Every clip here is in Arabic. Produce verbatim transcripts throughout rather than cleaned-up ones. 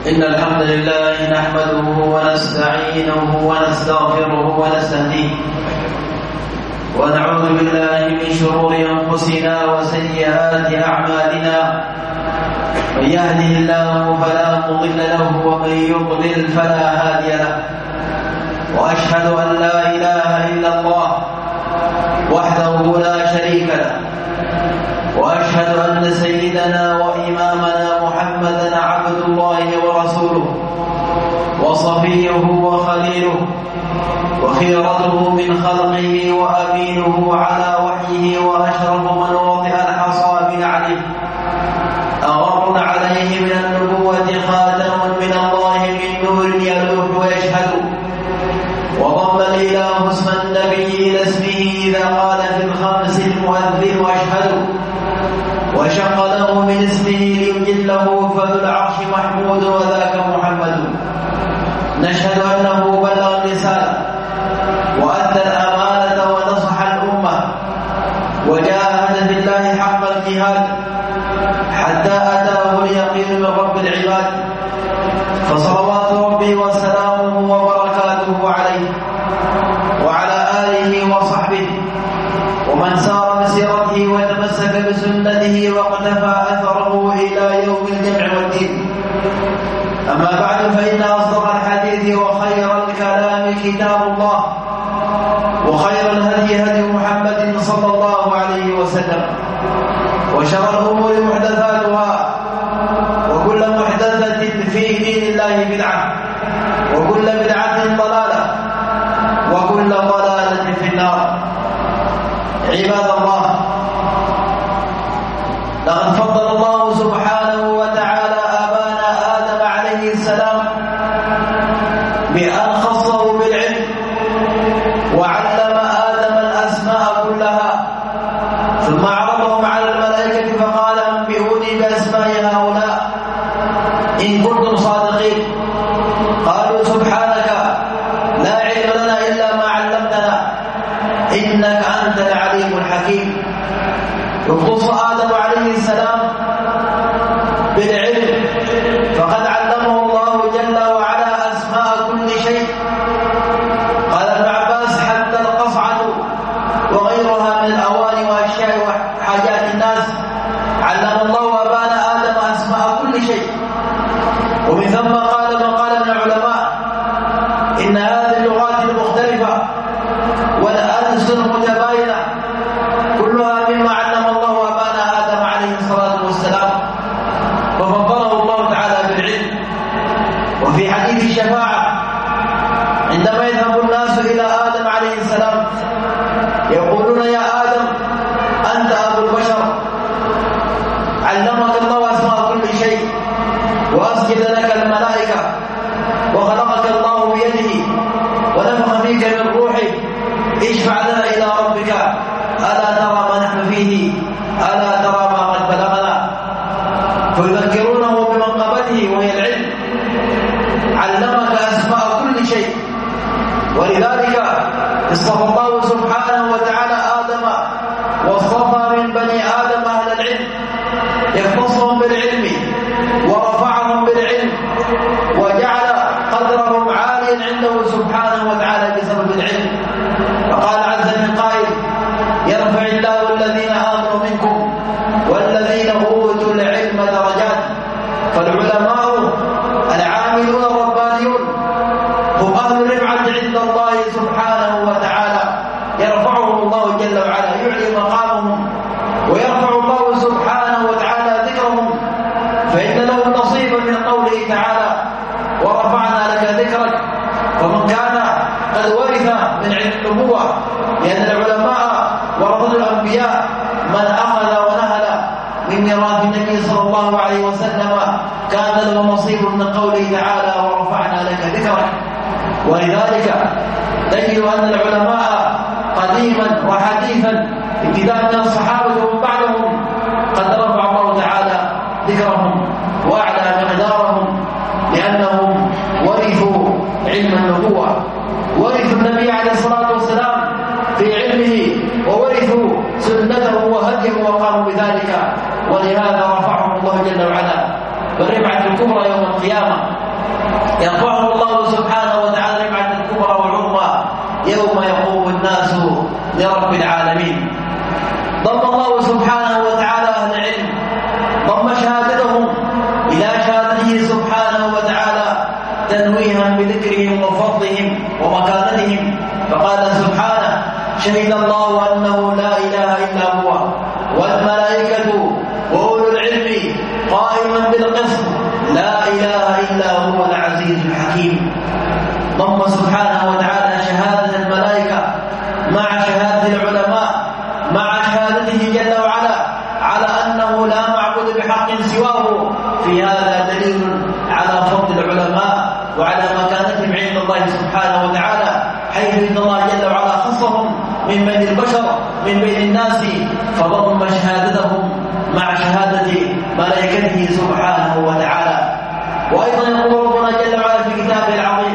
إن الحمد لله نحمده ونستعينه ونستغفره ونستهديه ونعوذ بالله من شرور أنفسنا وسيئات أعمالنا. من يهده الله فلا مضل له ومن يضلل فلا هادي له، وأشهد أن لا إله إلا الله وحده لا شريك له، وأشهد أن سيدنا وإمامنا محمدا عبد الله ورسوله وصفيه وخليله وخيرته من خلقه وأمينه على وحيه وأشرف من وطئ الحصى بنعله، أغر عليه من النبوة خاتم من الله من نور يلوح ويشهد، وضم الإله اسم النبي إلى اسمه إذا قال في الخمس المؤذن واشهد، وشق له من اسمه ليجله فذو العرش محمود وذاك محمد. نشهد أنه بلغ الرسالة وأدى الأمانة ونصح الأمة وجاهد في الله حق الجهاد حتى أتاه اليقين من رب العباد، فصلوات ربي وسلامه وبركاته عليه وعلى آله وصحبه ومن سار مسيرته وتمسك بسنته واقتفى أثره إلى يوم الجمع والدين. أما بعد، فإن أصدق الحديث وخير الكلام كتاب الله، وخير الهدي هدي محمد صلى الله عليه وسلم، وشر الأمور محدثاتها، وكل محدثة في دين الله بدعة، وكل بدعة ضلالة، وكل ضلالة في النار. عباد الله، لقد فضل الله سبحانه وتعالى آبانا آدم عليه السلام بأن خصه بالعلم، وعلم آدم الأسماء كلها، ثم عرضهم على الملائكة فقال: أنبئوني بأسماء هؤلاء إن كنتم صادقين. قالوا: سبحانك لا علم لنا إلا ما علمتنا إنك أنت العليم الحكيم. يختص آدم عليه السلام بالعلم، فقد علمه الله جل وعلا أسماء كل شيء. قال ابن عباس: حتى القصعة وغيرها من الأواني وأشياء وحاجات الناس علم الله أبانا آدم أسماء كل شيء. ومن ثم قال ما قال من العلماء: إن هذه اللغات المختلفة والألسن المتباينة كلها مما علم الله أبانا آدم عليه الصلاة والسلام، وفضله الله تعالى بالعلم. وفي حديث الشفاعة عندما يذهب الناس إلى آدم عليه السلام يقولون: يا آدم أنت أبو البشر، علمك الله أسماء كل شيء، وأسجد لك الملائكة، وخلقك الله بيده، ونفخ فيك من روحه، اشفع لنا إلى ربك، ألا ترى ما نحن فيه، ألا ترى ما قد بلغنا. فيذكرونه بمنقبته وهي العلم. علمك أسماء كل شيء، ولذلك اصطفى الله سبحانه وتعالى آدم، واصطفى من بني آدم أهل العلم، يختصهم بالعلم ورفعهم بالعلم، وجعل قدرهم عاليا عنده سبحانه وتعالى بسبب العلم. فقال عز من قائل: يرفع الله الذين آمنوا منكم والذين أوتوا العلم درجات. فالعلماء العاملون الربانيون هم أهل الرفعة عند الله سبحانه وتعالى، يرفعهم الله جل وعلا، يعلي مقامهم، ويرفع الله سبحانه وتعالى ذكرهم، فإن لهم نصيبا من قوله تعالى: ورفعنا لك ذكرك. فمن كان قد ورث من علم النبوة، لأن العلماء ورثة الأنبياء، من أخذ ونهل من ميراث النبي صلى الله عليه وسلم كان له نصيب من قوله تعالى: ورفعنا لك ذكرك. ولذلك تجد أن العلماء قديما وحديثا ابتداء من الصحابة ومن بعدهم قد رفع الله تعالى ذكرهم وأعلى مقدارهم، لأنهم ورثوا علم النبوة، ورثوا النبي عليه الصلاة والسلام في علمه، وورثوا سنته وهديه وقاموا بذلك، ولهذا رفعهم الله جل وعلا بالرفعة الكبرى يوم القيامة يرفعه الله سبحانه وتعالى رفعة الكبرى والعظمى يوم يقوم الناس لرب العالمين. ضم الله سبحانه وتعالى أهل العلم، ضم شهادتهم إلى شهادته سبحانه وتعالى تنويها بذكرهم وفضلهم ومكانتهم، فقال سبحانه: شهد الله أنه لا إله إلا هو والملائكة وأولو العلم قائما بالقسط لا إله إلا هو العزيز الحكيم. ضم سبحانه وتعالى شهادة الملائكة مع شهادة العلماء مع شهادته جل وعلا على أنه لا معبود بحق سواه. في هذا دليل على فضل العلماء وعلى مكانتهم عند الله سبحانه وتعالى، حيث إن الله جل وعلا خصهم من بين البشر من بين الناس، فضم شهادتهم مع شهادة ملائكته سبحانه وتعالى. وأيضا يقول ربنا جل وعلا في كتابه العظيم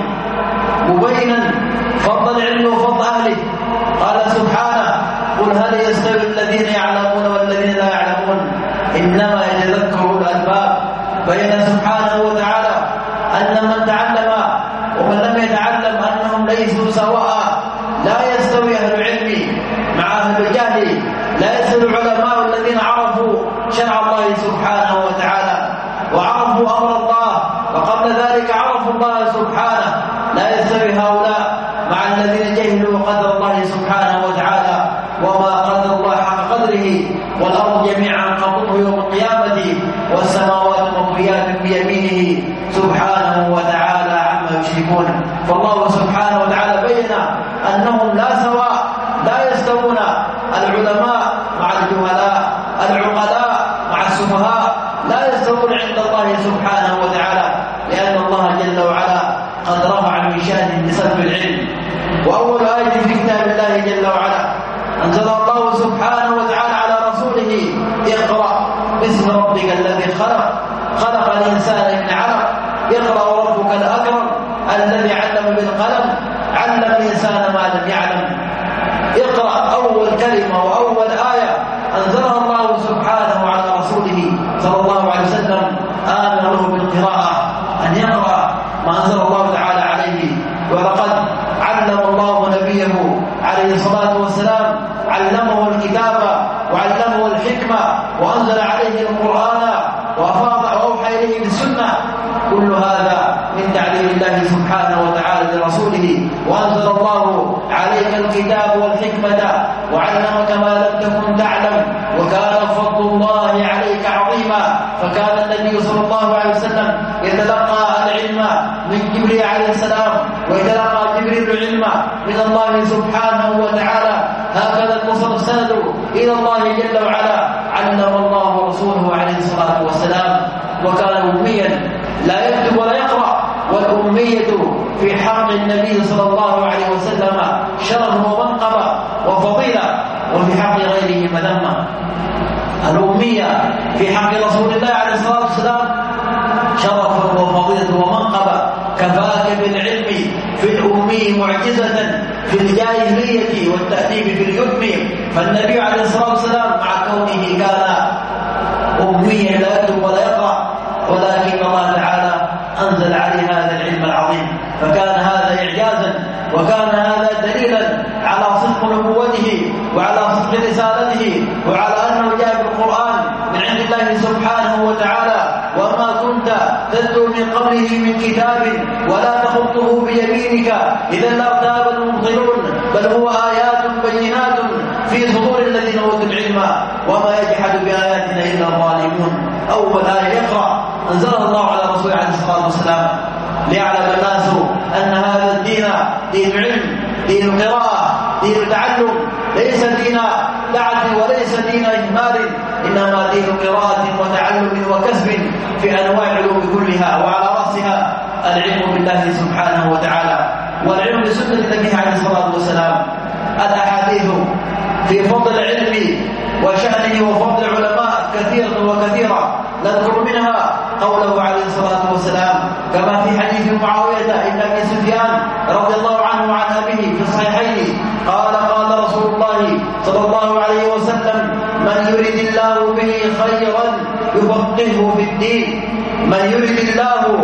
مبينا فضل العلم وفضل أهله، قال سبحانه: قل هل يستوي الذين يعلمون والذين لا يعلمون إنما يتذكر أولو الألباب. بين سبحانه وتعالى أن من تعلم ومن لم يتعلم أنهم ليسوا سواء، لا يستوي أهل العلم مع أهل الجهل، لا يستوي العلماء الذين عرفوا شرع الله سبحانه وتعالى وعرفوا أمر الله وقبل ذلك عرفوا الله سبحانه، لا يستوي هؤلاء مع الذين جهلوا قدر الله سبحانه وتعالى وما قدر الله حق قدره، والأرض جميعا قبضه يوم القيامة والسماوات مطويات بيمينه سبحانه وتعالى عما يشركون. فالله سبحانه وتعالى بين أنهم لا سواء، لا يستوون العلماء مع الجهلاء، العقلاء مع السفهاء، لا يستوون عند الله سبحانه وتعالى، لأن الله جل وعلا قد رفع من شأنه بسبب العلم. وأول آية في كتاب الله جل وعلا أنزل الله سبحانه وتعالى على رسوله: اقرأ باسم ربك الذي خلق خلق الإنسان من علق اقرأ ربك الأكرم الذي علم بالقلم علم الإنسان ما لم يعلم. اقرأ أول كلمة وأول آية أنزلها الله سبحانه على رسوله صلى الله عليه وسلم، آمر له بالقراءة أن يقرأ ما أنزل الله تعالى عليه. ولقد علم الله نبيه عليه الصلاة والسلام، علمه الكتاب وعلمه الحكمة وأنزل عليه القرآن وأفاض وأوحى إليه بالسنة. كل هذا من تعليم الله سبحانه وتعالى لرسوله. وأنزل الله عليك الكتاب والحكمة وعلمك ما لم تكن تعلم وكان فضل الله عليك عظيما. فكان النبي صلى الله عليه وسلم يتلقى العلم من جبريل عليه السلام ويتلقى جبريل العلم من الله سبحانه وتعالى. هكذا المصر السند إلى الله جل وعلا. علم الله رسوله عليه الصلاة والسلام وكان أميا لا يكتب ولا يقرأ. والأمية في حق النبي صلى الله عليه وسلم شرف ومنقبة وفضيلة، وفي حق غيره مذمة. الأمية في حق رسول الله عليه الصلاة والسلام شرف وفضيلة ومنقبة. كفاك بالعلم في الأمي معجزة في الجاهلية والتأديب في اليتم. فالنبي عليه الصلاة والسلام مع كونه كان أميا لا يكتب ولا يقرأ، ولكن الله تعالى أنزل عليه هذا العلم العظيم، فكان هذا إعجازا وكان هذا دليلا على صدق نبوته وعلى صدق رسالته وعلى أنه جاء بالقرآن من عند الله سبحانه وتعالى. وما كنت تتلو من قبله من كتاب ولا تخطه بيمينك إذا لارتاب المبطلون، بل هو آيات بينات في صدور الذين أوتوا العلم وما يجحد بآياتنا إلا الظالمون. أول آية يقرأ أنزلها الله على رسوله عليه الصلاة والسلام ليعلم الناس أن هذا الدين دين علم، دين قراءة، دين تعلم، ليس دين لعب وليس دين إجمال، إنما دين قراءة وتعلم وكسب في أنواع العلوم كلها، وعلى رأسها العلم بالله سبحانه وتعالى والعلم بسنة النبي عليه الصلاة والسلام. الأحاديث في فضل العلم وشأنه وفضل العلماء كثيرة وكثيرة، نذكر منها قوله عليه الصلاة والسلام كما في حديث معاوية بن أبي سفيان رضي الله عنه وعن أبيه في الصحيحين قال قال رسول الله صلى الله عليه وسلم: من يرد الله به خيرا يفقهه في الدين. من يرد الله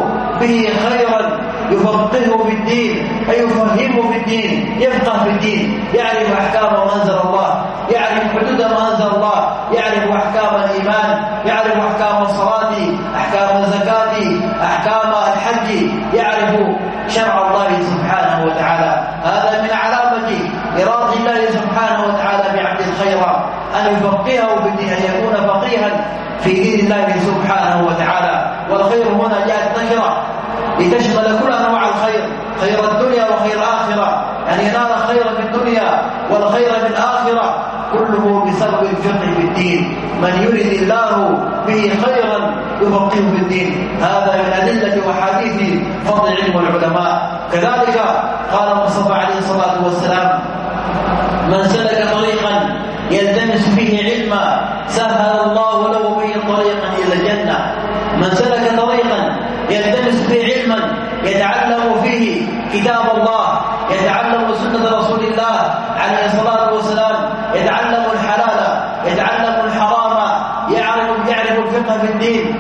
به خيرا يفقهه في الدين، أي يفهمه في الدين، يفقه في الدين، يعرف أحكام ما أنزل الله، يعرف حدود ما أنزل الله، يعرف أحكام الإيمان، يعرف أحكام الصلاة، أحكام الزكاة، أحكام الحج، يعرف شرع الله سبحانه وتعالى. هذا من علامة إرادة الله سبحانه وتعالى بعبد الخير أن يفقهه في الدين، أن يكون فقيها في دين الله سبحانه وتعالى. والخير هنا جاءت نكرة لتشمل كل أنواع الخير، خير الدنيا وخير الآخرة، أن ينال خير في الدنيا والخير في الآخرة، كله بسبب الفقه في الدين. من يرد الله به خيرا يفقهه في الدين، هذا من أدلة وحديث فضل علم العلماء. كذلك قال المصطفى عليه الصلاة والسلام: من سلك طريقا يلتمس فيه علما سهل الله له به طريقا إلى الجنة. من سلك طريقا يلتمس فيه علما يتعلم فيه كتاب الله، يتعلم سنة رسول الله عليه الصلاة والسلام، يتعلم الحلال، يتعلم الحرام، يعرف يعرف الفقه في الدين،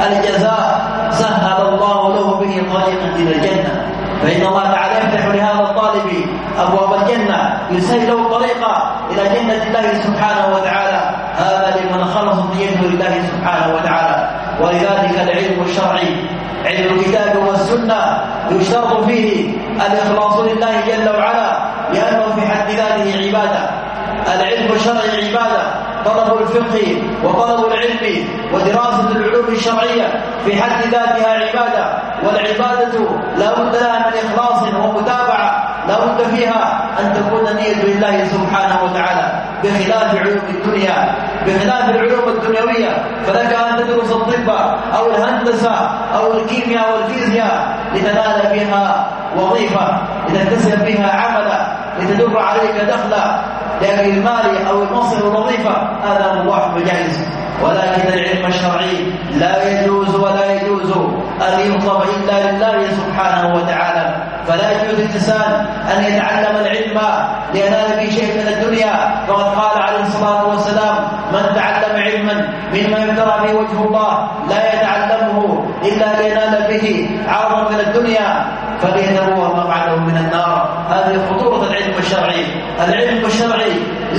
الجزاء سهل الله له به طريقا إلى الجنة. فإن الله تعالى يفتح لهذا الطالب أبواب الجنة، يسهل له طريقا إلى جنة الله سبحانه وتعالى. هذا لمن خلص نيته لله سبحانه وتعالى. ولذلك العلم الشرعي، علم الكتاب والسنة، يشترط فيه الإخلاص لله جل وعلا، لأنه في حد ذاته عبادة. العلم الشرعي عبادة، طلب الفقه وطلب العلم ودراسة العلوم الشرعية في حد ذاتها عبادة. والعبادة لا بد لها من إخلاص ومتابعة، لا بد فيها أن تكون النية لله سبحانه وتعالى، بخلاف علوم الدنيا، بخلاف العلوم الدنيوية. فلك أن تدرس الطب أو الهندسة أو الكيمياء أو الفيزياء لتنال بها وظيفة، لتكتسب بها عملا، لتدر عليك دخلا لأجل المال أو المنصب والوظيفة، هذا مباح وجائز. ولكن العلم الشرعي لا يجوز ولا يجوز أن يطلب إلا لله سبحانه وتعالى. فلا يجوز الإنسان أن يتعلم العلم لينال به شيء من الدنيا، فقد قال عليه الصلاة والسلام: من تعلم علما مما يبتغى به وجه الله لا يتعلمه إلا لينال به عرضا من الدنيا فليتبوأ مقعده من النار. هذه خطورة العلم الشرعي. العلم الشرعي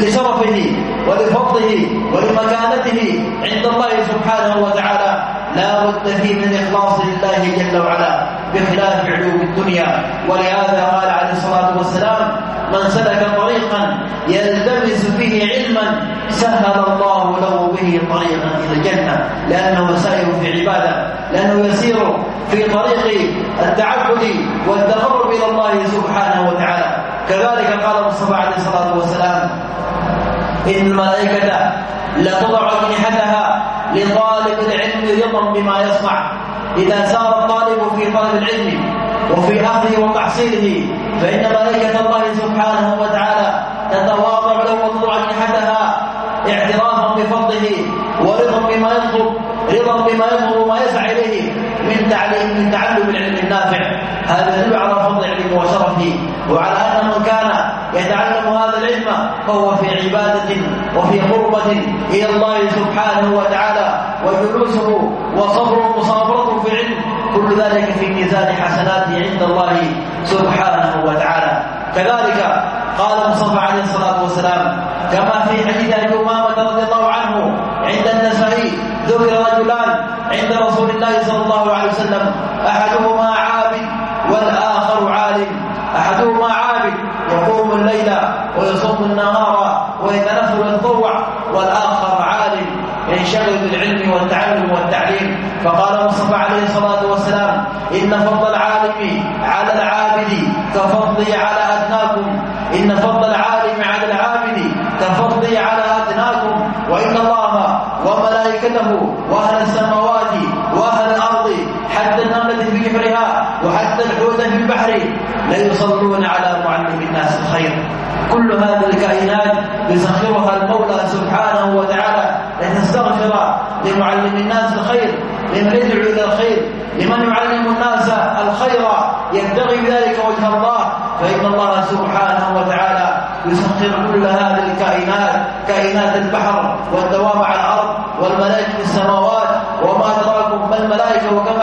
لشرفه ولفضله ولمكانته عند الله سبحانه وتعالى لا بد فيه من إخلاص لله جل وعلا، بخلاف علوم الدنيا. ولهذا قال عليه الصلاة والسلام: من سلك طريقا يلتمس فيه علما سهل الله له به طريقا إلى الجنة، لأنه سائر في عبادة، لأنه يسير في طريق التعبد والتقرب إلى الله سبحانه وتعالى. كذلك قال المصطفى عليه الصلاة والسلام: إن الملائكة لتضع أجنحتها لطالب العلم رضا بما يصنع. إذا سار الطالب في طلب العلم وفي أخذه وتحصيله فإن ملائكة الله سبحانه وتعالى تتواضع له وتضع أجنحتها اعترافا بفضله ورضا بما يطلب، رضا بما يطلب وما يسعى إليه من تعليم من تعلم العلم النافع. هذا يدل على فضل العلم وشرفه، وعلى أن من كان يتعلم هذا العلم فهو في عبادة وفي قربة إلى الله سبحانه وتعالى، وجلوسه وصبره ومصابرته في علم كل ذلك في ميزان حسناته عند الله سبحانه وتعالى. كذلك قال المصطفى عليه الصلاة والسلام كما في حديث أبي أمامة رضي الله عنه عند النسائي: ذكر رجلان عند رسول الله صلى الله عليه وسلم، أحدهما عابد والآخر عالم. أحدهما عابد يقوم الليل ويصوم النهار ويتنفل ويتطوع، والآخر عالم ينشغل بالعلم والتعلم والتعليم. فقال المصطفى عليه الصلاة والسلام: إن فضل العالم على العابد كفضلي على أدناكم، إن فضل العالم على العابد كفضلي على أدناكم، وإن الله وملائكته وأهل السماوات وأهل الأرض حتى النملة في جحرها وحتى الحوت في البحر ليصلون على معلم الناس الخير. كل هذه الكائنات يسخرها المولى سبحانه وتعالى لتستغفر لمعلم الناس الخير، لمن يدعو إلى الخير، لمن يعلم الناس الخير يبتغي بذلك وجه الله. فإن الله سبحانه وتعالى يسخر كل هذه الكائنات، كائنات البحر والدواب على الأرض والملائكة في السماوات، وما أدراكم ما الملائكة وكم أعدادهم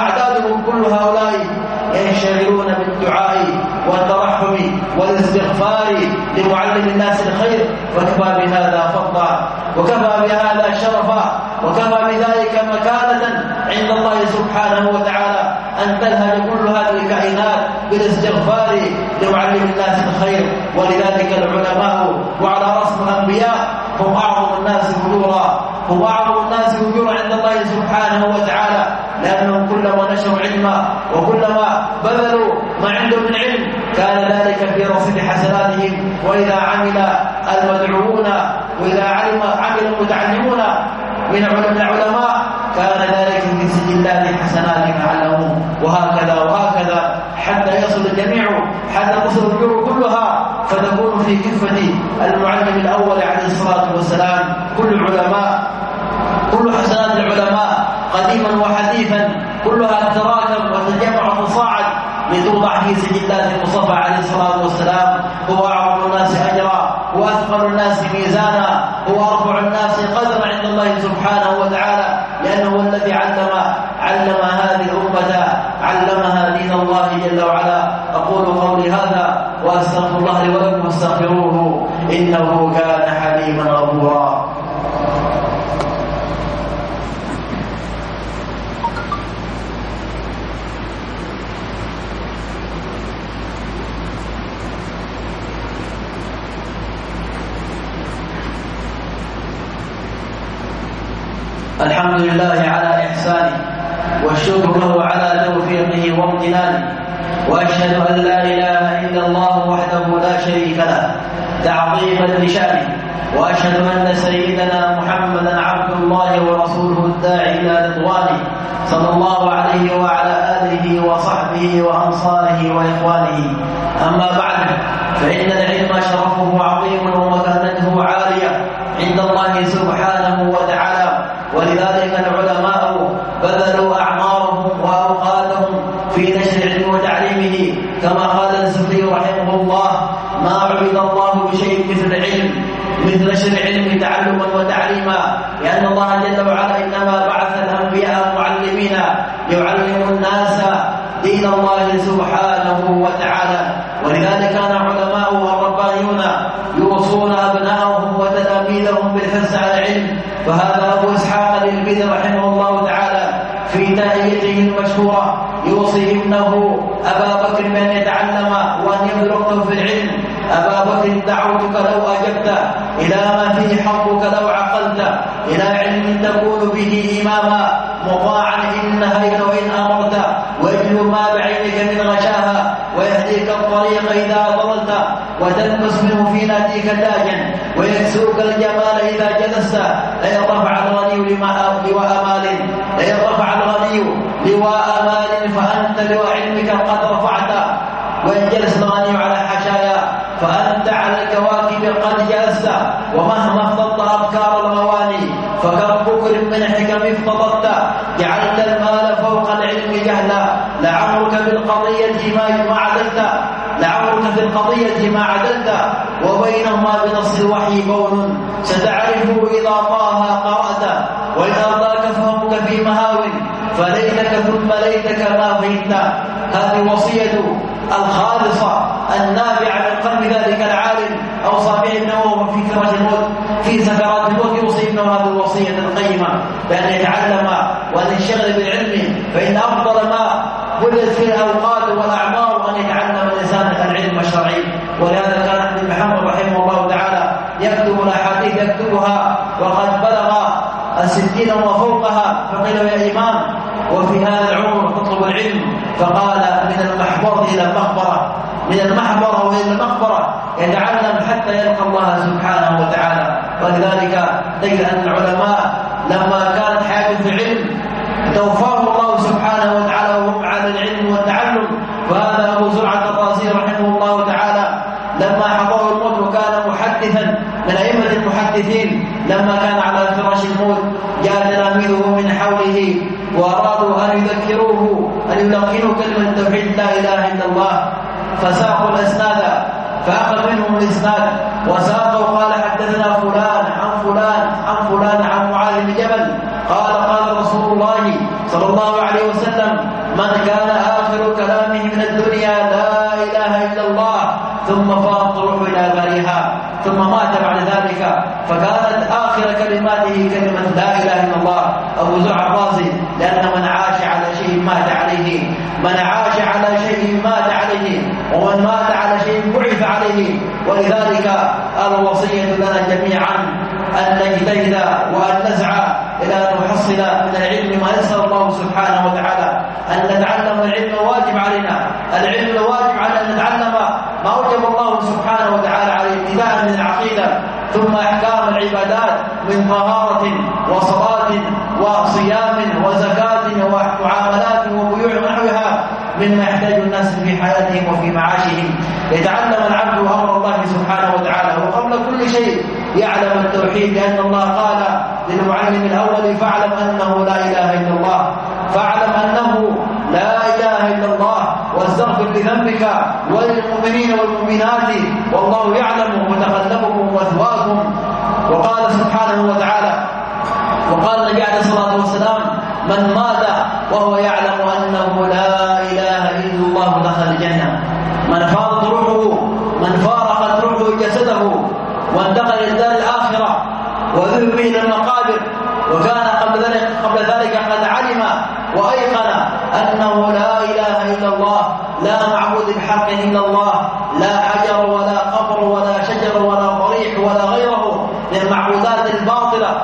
وأمثالهم كل هؤلاء ينشغلون بالدعاء والترحم والاستغفار لمعلم الناس الخير، فكفى بهذا فضلا وكفى بهذا شرفا وكفى بذلك مكانة عند الله سبحانه وتعالى أن تلهج كل هذه الكائنات بالاستغفار لمعلم الناس الخير. ولذلك العلماء وعلى رأسهم الأنبياء هم أعظم الناس أجورا، هم أعظم الناس أجورا عند الله سبحانه وتعالى، لأنهم كلما نشروا علما وكلما بذلوا ما عندهم من علم كان ذلك في رصيد حسناتهم. وإذا عمل المدعوون وإذا علم عمل المتعلمون من العلماء كان ذلك في سجلات حسناتهم علموا، وهكذا وهكذا حتى يصل الجميع، حتى تصل الأجور كلها فتكون في كفة المعلم الأول عليه الصلاة والسلام. كل العلماء كل حسنات العلماء قديما وحديثا كلها تراكم وتجمع وتصاعد لتوضع في سجلات المصطفى عليه الصلاة والسلام. هو أعظم الناس أجرا وأثقل الناس ميزانا، هو أرفع الناس قدرا عند الله سبحانه وتعالى، لأنه هو الذي علم علم هذه الأمة، علمها دين الله جل وعلا. أقول قولي هذا وأستغفر الله لي ولكم واستغفروه إنه كان حليما غفورا. الحمد لله على إحسانه والشكر له على توفيقه وامتنانه، وأشهد أن لا إله إلا الله وحده لا شريك له تعظيما لشأنه، وأشهد أن سيدنا محمدا عبد الله ورسوله الداعي إلى رضوانه صلى الله عليه وعلى آله وصحبه وأنصاره وإخوانه. أما بعد، فإن العلم شرفه عظيم ومكانته عالية عند الله سبحانه وتعالى، ولذلك العلماء بذلوا أعمارهم وأوقاتهم في نشر العلم وتعليمه، كما قال السبكي رحمه الله: ما عبد الله بشيء مثل العلم مثل نشر العلم تعلما وتعليما، لأن الله جل وعلا إنما بعث الأنبياء معلمين يعلموا الناس دين الله سبحانه وتعالى. ولذلك كان علماء والربانيون يوصون أبنائهم وتلاميذهم بالحرص على العلم. فهذا أبو إسحاق الإلبيدي رحمه الله تعالى في تأيته المشهورة يوصي ابنه أبا بكر بأن يتعلم وأن يبذل وقته في العلم: أبا بكر دعوتك لو أجبت إلى ما فيه حقك لو عقلت، إلى علم تكون به إماما مطاعا إن نهيت وإن أمرت، ويجلو ما بعينك من غشاها، ويهديك الطريق إذا ضللت، وتلبس منه في ناديك تاجا، ويكسوك الجمال إذا جلست. لا يرفع الغني لواء مال لا يرفع الغني لواء مال فأنت لواء علمك قد رفعت، وإن جلس الغني على حشايا فأنت على الكواكب قد جلست. ومهما افتضت أبكار الغواني فكم بكر من حكم افتضت، جعلت المال فوق العلم جهلا، لعمرك بالقضية ما عدلت لعمرك في القضية ما عدلت، وبينهما بنص الوحي بون ستعرفه إذا طه قرأت، وإن أرضاك فهمك في مهاو فليتك ثم ليتك ما فهمت. هذه وصية الخالصة النابعة من قلب ذلك العالم أوصى به ابنه في فراش الموت في سكرات الموت، يوصي ابنه هذه الوصية القيمة بأن يتعلم وأن يشتغل بالعلم، فإن أفضل ما بذلت فيه الأوقات والأعمار أن يتعلم الإنسان العلم الشرعي. ولهذا كان ابن محمد رحمه الله تعالى يكتب الأحاديث يكتبها وقد بلغ الستين وفوقها، فقيل: يا إمام وفي هذا العمر تطلب العلم؟ فقال: من المحبرة إلى المقبرة، من المحبرة وإلى المقبرة يتعلم حتى يلقى الله سبحانه وتعالى. ولذلك تجد أن العلماء لما كانت حياتهم في العلم توفاهم الله سبحانه وتعالى وهم على العلم والتعلم. وهذا أبو زرعة الرازي رحمه الله تعالى لما حضره الموت وكان محدثا من أئمة المحدثين، لما كان على فراش الموت جاء تلاميذه من حوله وأرادوا أن يذكروه أن يلقنوا كلمة توحيد لا إله إلا الله، فساقوا الأسناد فأخذ منهم الإسناد وساقوا قال: حدثنا فلان عن فلان عن فلان عن معاذ بن جبل قال: قال رسول الله صلى الله عليه وسلم: من كان آخر كلامه من الدنيا لا إله إلا الله ثم فاضت روحه إلى بريها ثم مات بعد ذلك فكانت آخر كلماته كلمة لا إله إلا الله أبو زرع الرازي، لأن من عاش على شيء مات عليه، من عاش على شيء مات عليه، ومن مات على شيء بعث عليه. ولذلك الوصية لنا جميعا أن نجتهد وأن نسعى إلى أن نحصل من العلم ما يسر الله سبحانه وتعالى، أن نتعلم العلم واجب علينا، العلم الواجب على أن نتعلم ما أوجب الله سبحانه وتعالى عليه ابتداء من العقيدة، ثم أحكام العبادات من طهارة وصلاة وصيام وزكاة ومعاملات وبيوع ونحوها مما يحتاج الناس في حياتهم وفي معاشهم. يتعلم العبد أمر الله سبحانه وتعالى، وقبل كل شيء يعلم التوحيد، لأن الله قال للمعلم الأول فاعلم أنه لا إله إلا الله، فاعلم أنه لا إله إلا الله واستغفر لذنبك وللمؤمنين والمؤمنات والله يعلم متقلبكم ومثواكم. وقال سبحانه وتعالى وقال النبي عليه الصلاة والسلام من مات وهو يعلم أنه لا إله إلا الله دخل الجنة. من فاضت روحه، من فارقت روحه جسده وانتقل إلى الدار الآخرة وذهب به إلى المقابر، وكان قبل ذلك قبل ذلك قد علم وأيقن أنه لا إله إلا الله، لا معبود بحق إلا الله، لا حجر ولا قبر ولا شجر ولا ضريح ولا غيره من المعبودات الباطلة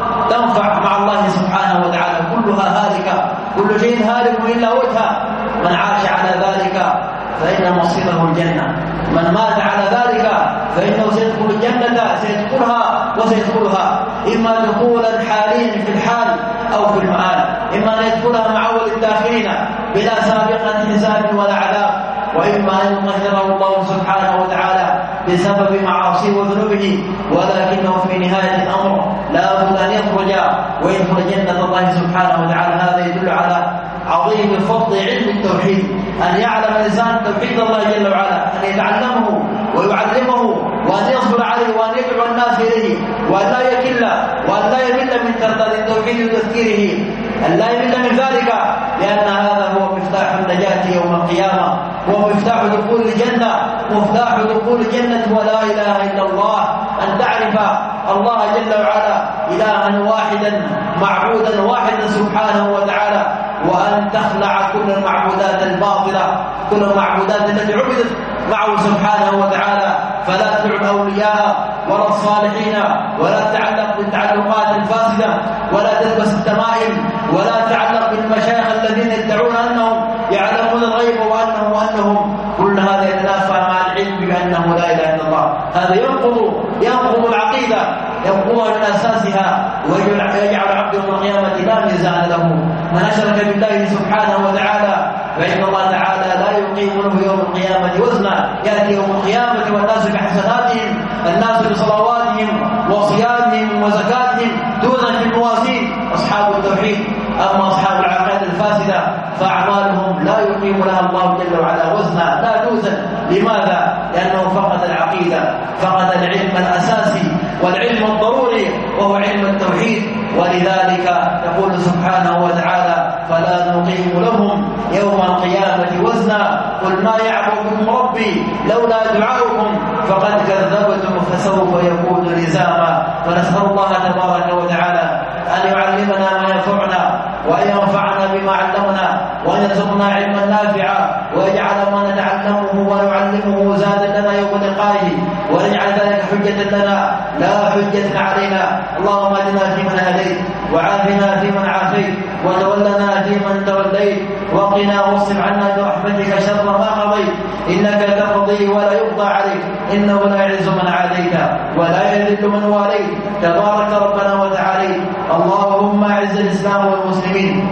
تنفع مع الله سبحانه وتعالى، كلها هالكة، كل شيء هالك إلا وجهه. من عاش على ذلك فإن مصيره الجنة، من مات على ذلك فإنه سيدخل الجنة، سيدخلها وسيدخلها إما دخولا حاليا في الحال أو في المآل، إما أن يدخلها مع أول الداخلين بلا سابقة حساب ولا عذاب، وإما أن يطهره الله سبحانه وتعالى بسبب معاصيه وذنوبه، ولكنه في نهاية الأمر لا بد أن يخرج ويدخل جنة الله سبحانه وتعالى. هذا يدل على عظيم فضل علم التوحيد، أن يعلم الإنسان توحيد الله جل وعلا، أن يتعلمه ويعلمه وأن يصبر عليه وأن يدعو الناس إليه، وأن لا يكل وأن لا يمل من ترداد التوحيد وتذكيره، أن لا يمل من ذلك، لأن هذا هو مفتاح النجاة يوم القيامة، ومفتاح دخول الجنة، مفتاح دخول الجنة ولا إله إلا الله، أن تعرف الله جل وعلا إلها واحدا معبودا واحدا سبحانه وتعالى، وأن تخلع كل المعبودات الباطلة، كل المعبودات التي عبدت معه سبحانه وتعالى، فلا تدع الأولياء ولا الصالحين، ولا تتعلق بالتعلقات الفاسدة، ولا تلبس التمائم، ولا تعلق بالمشايخ الذين يدعون أنهم يعلمون الغيب وأنهم وأنهم كل هذا يتنافى مع العلم بأنه لا إله إلا الله. هذا ينقض ينقض العقيدة، ينقضها من أساسها، ويجعل عبد يوم القيامة لا ميزان له. من أشرك بالله سبحانه وتعالى فإن الله تعالى لا يقيم له يوم القيامة وزنا، يأتي يوم القيامة والناس بحسناتهم، الناس بصلواتهم وصيامهم وزكاتهم توزن في الموازين أصحاب التوحيد. أما أصحاب العقائد الفاسدة فأعمالهم لا يقيم لها الله جل وعلا وزنا، لا توزن. لماذا؟ لأنه فقد العقيدة، فقد العلم الأساسي والعلم الضروري وهو علم التوحيد. ولذلك يقول سبحانه وتعالى فلا نقيم لهم يوم القيامة وزنا قل ما يعبد بكم ربي لولا دعاؤكم فقد كذبتم فسوف يكون لزاما. فنسأل الله تبارك وتعالى أن يعلمنا ما ينفعنا وأن ينفعنا بما علمنا، وأن يرزقنا علما نافعا، ويجعل ما نتعلمه ونعلمه زادا لنا يوم لقائه، ونجعل ذلك حجة لنا لا حجة علينا. اللهم اهدنا فيمن هديت، وعافنا فيمن عافيت، وتولنا فيمن توليت، وقنا واصرف عنا برحمتك شر ما قضيت، إنك تقضي ولا يقضى عليك، إنه لا يعز من عاديت ولا يذل من واليت، تبارك ربنا وتعالى. اللهم اعز الإسلام والمسلمين،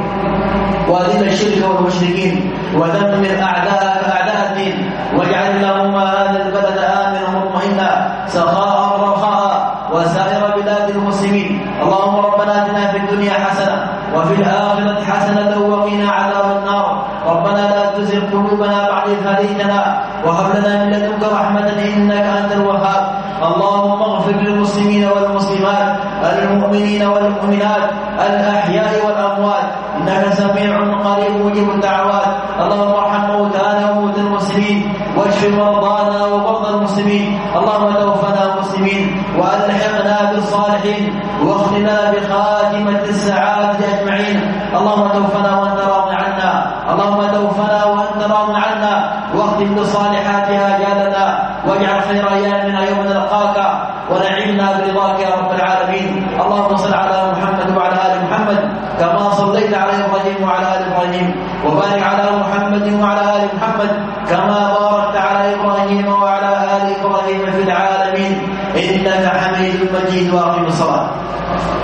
وأذل الشرك والمشركين، ودمر أعداءك أعداء الدين، واجعل اللهم هذا البلد آمنا مطمئنا سخاء رخاء وسائر بلاد المسلمين. اللهم ربنا آتنا في الدنيا حسنة وفي الآخرة حسنة وقنا عذاب النار. ربنا لا تزغ قلوبنا بعد إذ هديتنا وهب لنا من لدنك رحمة إنك أنت الوهاب. اللهم اغفر للمسلمين والمسلمات، المؤمنين والمؤمنات، الأحياء والأموات، إنك سميع قريب مجيب الدعوات. اللهم ارحم موتانا وموتى المسلمين واشف مرضانا ومرضى المسلمين. اللهم توفنا مسلمين والحقنا بالصالحين واختنا بخاتمة السعادة أجمعين. اللهم توفنا وانت راض عنا، اللهم توفنا وانت راض عنا، واختم بالصالحات آجالنا، واجعل خير أيامنا يوم نلقاك ونعمنا برضاك يا رب العالمين. اللهم صل على محمد وعلى آل محمد كما صليت على إبراهيم وعلى آل إبراهيم، وبارك على محمد وعلى آل محمد كما باركت على إبراهيم وعلى آل إبراهيم في العالمين إنك حميد مجيد. وأقم الصلاة.